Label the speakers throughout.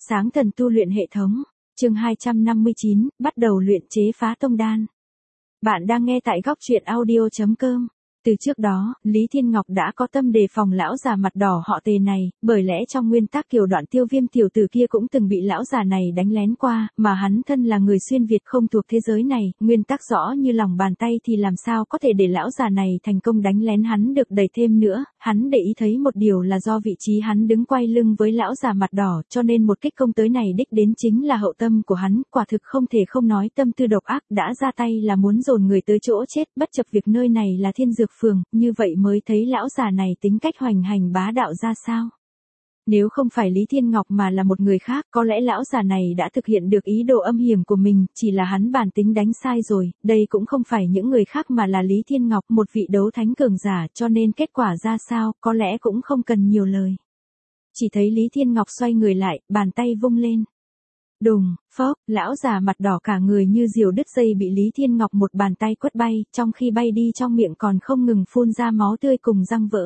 Speaker 1: Sáng thần tu luyện hệ thống, chương 259, bắt đầu luyện chế phá tông đan. Bạn đang nghe tại góc truyện audio.com. Từ trước đó, Lý Thiên Ngọc đã có tâm đề phòng lão già mặt đỏ họ Tề này, bởi lẽ trong nguyên tắc Kiều Đoạn Tiêu Viêm tiểu tử kia cũng từng bị lão già này đánh lén qua, mà hắn thân là người xuyên Việt không thuộc thế giới này, nguyên tắc rõ như lòng bàn tay thì làm sao có thể để lão già này thành công đánh lén hắn được đẩy thêm nữa, hắn để ý thấy một điều là do vị trí hắn đứng quay lưng với lão già mặt đỏ, cho nên một kích công tới này đích đến chính là hậu tâm của hắn, quả thực không thể không nói tâm tư độc ác, đã ra tay là muốn dồn người tới chỗ chết, bất chấp việc nơi này là Thiên Dược Phường, như vậy mới thấy lão già này tính cách hoành hành bá đạo ra sao. Nếu không phải Lý Thiên Ngọc mà là một người khác, có lẽ lão già này đã thực hiện được ý đồ âm hiểm của mình, chỉ là hắn bản tính đánh sai rồi, đây cũng không phải những người khác mà là Lý Thiên Ngọc, một vị đấu thánh cường giả, cho nên kết quả ra sao, có lẽ cũng không cần nhiều lời. Chỉ thấy Lý Thiên Ngọc xoay người lại, bàn tay vung lên. Đùng, phốc, lão già mặt đỏ cả người như diều đứt dây bị Lý Thiên Ngọc một bàn tay quất bay, trong khi bay đi trong miệng còn không ngừng phun ra máu tươi cùng răng vỡ.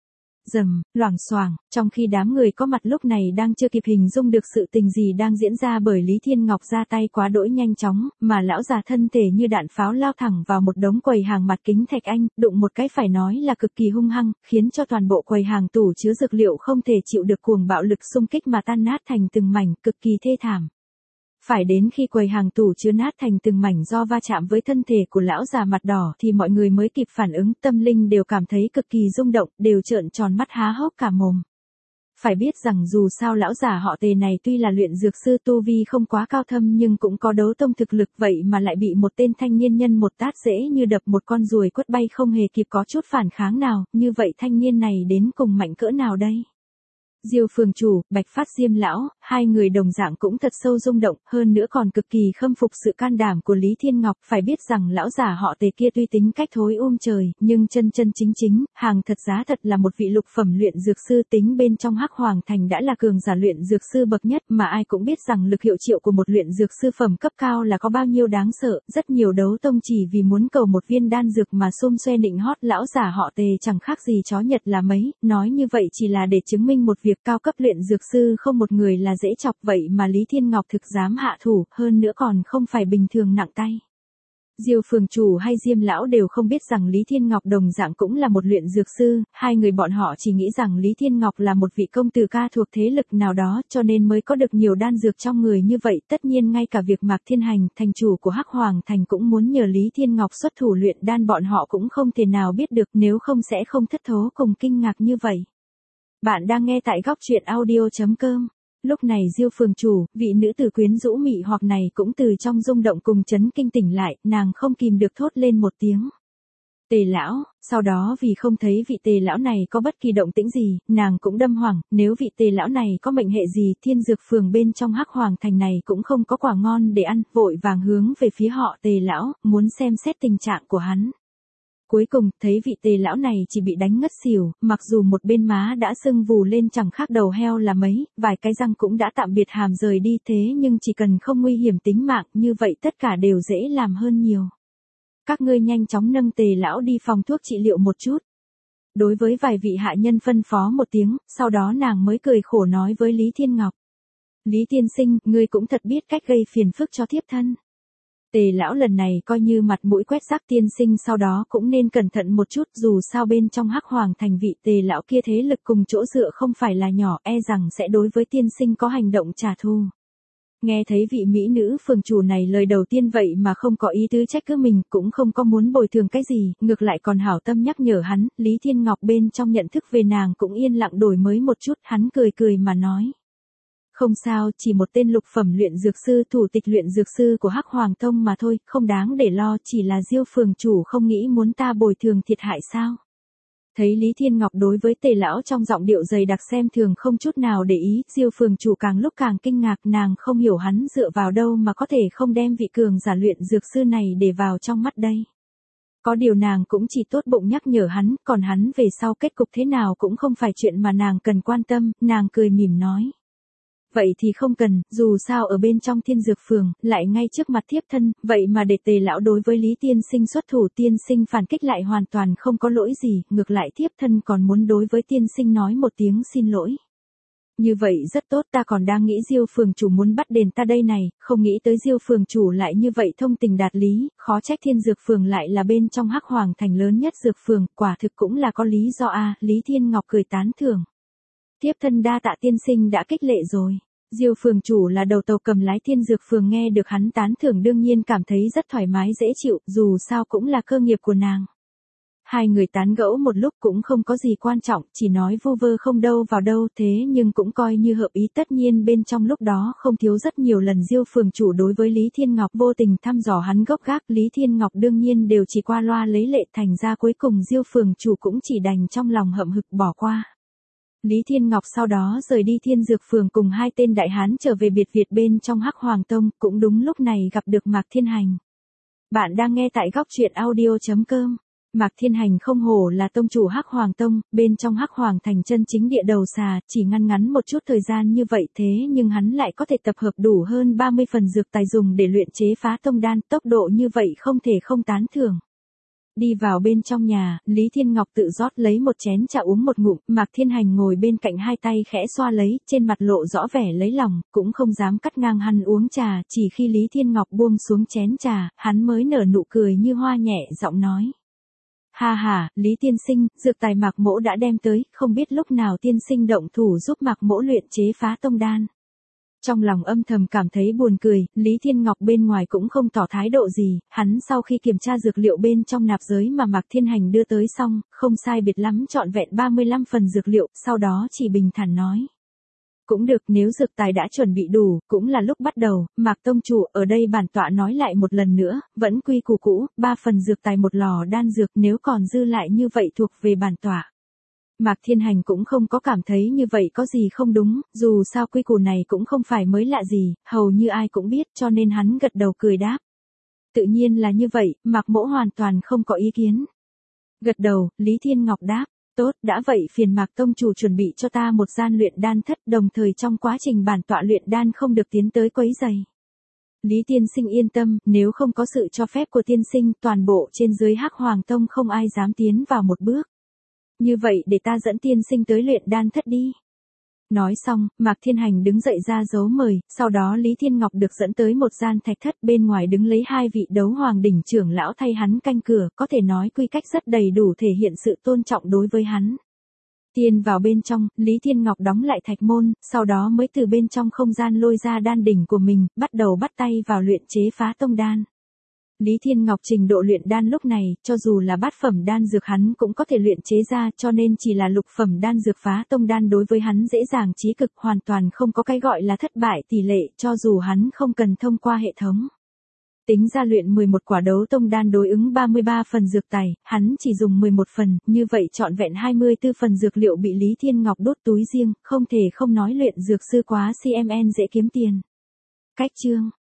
Speaker 1: Rầm, loảng xoảng, trong khi đám người có mặt lúc này đang chưa kịp hình dung được sự tình gì đang diễn ra bởi Lý Thiên Ngọc ra tay quá đỗi nhanh chóng, mà lão già thân thể như đạn pháo lao thẳng vào một đống quầy hàng mặt kính thạch anh, đụng một cái phải nói là cực kỳ hung hăng, khiến cho toàn bộ quầy hàng tủ chứa dược liệu không thể chịu được cuồng bạo lực xung kích mà tan nát thành từng mảnh, cực kỳ thê thảm. Phải đến khi quầy hàng tủ chứa nát thành từng mảnh do va chạm với thân thể của lão già mặt đỏ thì mọi người mới kịp phản ứng, tâm linh đều cảm thấy cực kỳ rung động, đều trợn tròn mắt há hốc cả mồm. Phải biết rằng dù sao lão già họ Tề này tuy là luyện dược sư tu vi không quá cao thâm nhưng cũng có đấu tông thực lực, vậy mà lại bị một tên thanh niên nhân một tát dễ như đập một con ruồi quất bay không hề kịp có chút phản kháng nào, như vậy thanh niên này đến cùng mạnh cỡ nào đây? Diêu phường chủ, Bạch Phát Diêm lão, hai người đồng dạng cũng thật sâu rung động, hơn nữa còn cực kỳ khâm phục sự can đảm của Lý Thiên Ngọc, phải biết rằng lão già họ Tề kia tuy tính cách thối trời, nhưng chân chính, hàng thật giá thật là một vị lục phẩm luyện dược sư, tính bên trong Hắc Hoàng Thành đã là cường giả luyện dược sư bậc nhất, mà ai cũng biết rằng lực hiệu triệu của một luyện dược sư phẩm cấp cao là có bao nhiêu đáng sợ, rất nhiều đấu tông chỉ vì muốn cầu một viên đan dược mà xum xuê nịnh hót lão già họ Tề chẳng khác gì chó Nhật là mấy, nói như vậy chỉ là để chứng minh một việc cao cấp luyện dược sư không một người là dễ chọc, vậy mà Lý Thiên Ngọc thực dám hạ thủ, hơn nữa còn không phải bình thường nặng tay. Diêu phường chủ hay Diêm lão đều không biết rằng Lý Thiên Ngọc đồng dạng cũng là một luyện dược sư, hai người bọn họ chỉ nghĩ rằng Lý Thiên Ngọc là một vị công tử ca thuộc thế lực nào đó cho nên mới có được nhiều đan dược trong người như vậy, tất nhiên ngay cả việc Mạc Thiên Hành, thành chủ của Hắc Hoàng Thành cũng muốn nhờ Lý Thiên Ngọc xuất thủ luyện đan, bọn họ cũng không thể nào biết được, nếu không sẽ không thất thố cùng kinh ngạc như vậy. Bạn đang nghe tại góc truyện audio.com. Lúc này Diêu phường chủ, vị nữ tử quyến rũ mị hoặc này cũng từ trong rung động cùng chấn kinh tỉnh lại, nàng không kìm được thốt lên một tiếng. Tề lão, sau đó vì không thấy vị Tề lão này có bất kỳ động tĩnh gì, nàng cũng đâm hoảng, nếu vị Tề lão này có mệnh hệ gì, Thiên Dược Phường bên trong Hắc Hoàng Thành này cũng không có quả ngon để ăn, vội vàng hướng về phía họ Tề lão, muốn xem xét tình trạng của hắn. Cuối cùng, thấy vị Tề lão này chỉ bị đánh ngất xỉu, mặc dù một bên má đã sưng vù lên chẳng khác đầu heo là mấy, vài cái răng cũng đã tạm biệt hàm rời đi, thế nhưng chỉ cần không nguy hiểm tính mạng, như vậy tất cả đều dễ làm hơn nhiều. Các ngươi nhanh chóng nâng Tề lão đi phòng thuốc trị liệu một chút. Đối với vài vị hạ nhân phân phó một tiếng, sau đó nàng mới cười khổ nói với Lý Thiên Ngọc. Lý tiên sinh, ngươi cũng thật biết cách gây phiền phức cho thiếp thân. Tề lão lần này coi như mặt mũi quét rác, tiên sinh sau đó cũng nên cẩn thận một chút, dù sao bên trong Hắc Hoàng Thành vị Tề lão kia thế lực cùng chỗ dựa không phải là nhỏ, e rằng sẽ đối với tiên sinh có hành động trả thù. Nghe thấy vị mỹ nữ phường chủ này lời đầu tiên vậy mà không có ý tứ trách cứ mình, cũng không có muốn bồi thường cái gì, ngược lại còn hảo tâm nhắc nhở hắn, Lý Thiên Ngọc bên trong nhận thức về nàng cũng yên lặng đổi mới một chút, hắn cười mà nói. Không sao, chỉ một tên lục phẩm luyện dược sư, thủ tịch luyện dược sư của Hắc Hoàng Tông mà thôi, không đáng để lo, chỉ là Diêu phường chủ không nghĩ muốn ta bồi thường thiệt hại sao. Thấy Lý Thiên Ngọc đối với Tề lão trong giọng điệu dày đặc xem thường không chút nào để ý, Diêu phường chủ càng lúc càng kinh ngạc, nàng không hiểu hắn dựa vào đâu mà có thể không đem vị cường giả luyện dược sư này để vào trong mắt đây. Có điều nàng cũng chỉ tốt bụng nhắc nhở hắn, còn hắn về sau kết cục thế nào cũng không phải chuyện mà nàng cần quan tâm, nàng cười mỉm nói. Vậy thì không cần, dù sao ở bên trong Thiên Dược Phường, lại ngay trước mặt thiếp thân, vậy mà để Tề lão đối với Lý tiên sinh xuất thủ, tiên sinh phản kích lại hoàn toàn không có lỗi gì, ngược lại thiếp thân còn muốn đối với tiên sinh nói một tiếng xin lỗi. Như vậy rất tốt, ta còn đang nghĩ Diêu phường chủ muốn bắt đền ta đây này, không nghĩ tới Diêu phường chủ lại như vậy thông tình đạt lý, khó trách Thiên Dược phường lại là bên trong Hắc Hoàng thành lớn nhất dược phường, quả thực cũng là có lý do a. Lý Thiên Ngọc cười tán thưởng. Thiếp thân đa tạ tiên sinh đã khích lệ rồi. Diêu phường chủ là đầu tàu cầm lái Thiên Dược phường, nghe được hắn tán thưởng đương nhiên cảm thấy rất thoải mái dễ chịu, dù sao cũng là cơ nghiệp của nàng. Hai người tán gẫu một lúc cũng không có gì quan trọng, chỉ nói vu vơ không đâu vào đâu, thế nhưng cũng coi như hợp ý. Tất nhiên bên trong lúc đó không thiếu rất nhiều lần Diêu phường chủ đối với Lý Thiên Ngọc vô tình thăm dò hắn gốc gác, Lý Thiên Ngọc đương nhiên đều chỉ qua loa lấy lệ, thành ra cuối cùng Diêu phường chủ cũng chỉ đành trong lòng hậm hực bỏ qua. Lý Thiên Ngọc sau đó rời đi Thiên Dược phường cùng hai tên đại hán trở về biệt viện bên trong Hắc Hoàng tông, cũng đúng lúc này gặp được Mạc Thiên Hành. Bạn đang nghe tại góc truyện audio.com. Mạc Thiên Hành không hổ là tông chủ Hắc Hoàng tông, bên trong Hắc Hoàng thành chân chính địa đầu xà, chỉ ngắn một chút thời gian như vậy thế nhưng hắn lại có thể tập hợp đủ hơn 30 phần dược tài dùng để luyện chế phá tông đan, tốc độ như vậy không thể không tán thưởng. Đi vào bên trong nhà, Lý Thiên Ngọc tự rót lấy một chén trà uống một ngụm, Mạc Thiên Hành ngồi bên cạnh hai tay khẽ xoa lấy, trên mặt lộ rõ vẻ lấy lòng, cũng không dám cắt ngang hắn uống trà, chỉ khi Lý Thiên Ngọc buông xuống chén trà, hắn mới nở nụ cười như hoa nhẹ giọng nói. Ha ha, Lý tiên sinh, dược tài Mạc mỗ đã đem tới, không biết lúc nào tiên sinh động thủ giúp Mạc mỗ luyện chế phá tông đan. Trong lòng âm thầm cảm thấy buồn cười, Lý Thiên Ngọc bên ngoài cũng không tỏ thái độ gì, hắn sau khi kiểm tra dược liệu bên trong nạp giới mà Mạc Thiên Hành đưa tới xong, không sai biệt lắm trọn vẹn 35 phần dược liệu, sau đó chỉ bình thản nói. Cũng được, nếu dược tài đã chuẩn bị đủ, cũng là lúc bắt đầu. Mạc tông chủ, ở đây bản tọa nói lại một lần nữa, vẫn quy củ cũ, 3 phần dược tài một lò đan dược, nếu còn dư lại như vậy thuộc về bản tọa. Mạc Thiên Hành cũng không có cảm thấy như vậy có gì không đúng, dù sao quy củ này cũng không phải mới lạ gì, hầu như ai cũng biết, cho nên hắn gật đầu cười đáp. Tự nhiên là như vậy, Mạc mỗ hoàn toàn không có ý kiến. Gật đầu, Lý Thiên Ngọc đáp. Tốt, đã vậy phiền Mạc tông chủ chuẩn bị cho ta một gian luyện đan thất, đồng thời trong quá trình bản tọa luyện đan không được tiến tới quấy rầy. Lý tiên sinh yên tâm, nếu không có sự cho phép của tiên sinh, toàn bộ trên dưới Hắc Hoàng tông không ai dám tiến vào một bước. Như vậy để ta dẫn tiên sinh tới luyện đan thất đi. Nói xong, Mạc Thiên Hành đứng dậy ra dấu mời, sau đó Lý Thiên Ngọc được dẫn tới một gian thạch thất, bên ngoài đứng lấy hai vị đấu hoàng đỉnh trưởng lão thay hắn canh cửa, có thể nói quy cách rất đầy đủ thể hiện sự tôn trọng đối với hắn. Tiến vào bên trong, Lý Thiên Ngọc đóng lại thạch môn, sau đó mới từ bên trong không gian lôi ra đan đỉnh của mình, bắt đầu bắt tay vào luyện chế phá tông đan. Lý Thiên Ngọc trình độ luyện đan lúc này, cho dù là bát phẩm đan dược hắn cũng có thể luyện chế ra, cho nên chỉ là lục phẩm đan dược phá tông đan đối với hắn dễ dàng chí cực, hoàn toàn không có cái gọi là thất bại tỷ lệ, cho dù hắn không cần thông qua hệ thống. Tính ra luyện 11 quả đấu tông đan đối ứng 33 phần dược tài, hắn chỉ dùng 11 phần, như vậy trọn vẹn 24 phần dược liệu bị Lý Thiên Ngọc đốt túi riêng, không thể không nói luyện dược sư quá CMN dễ kiếm tiền. Cách chương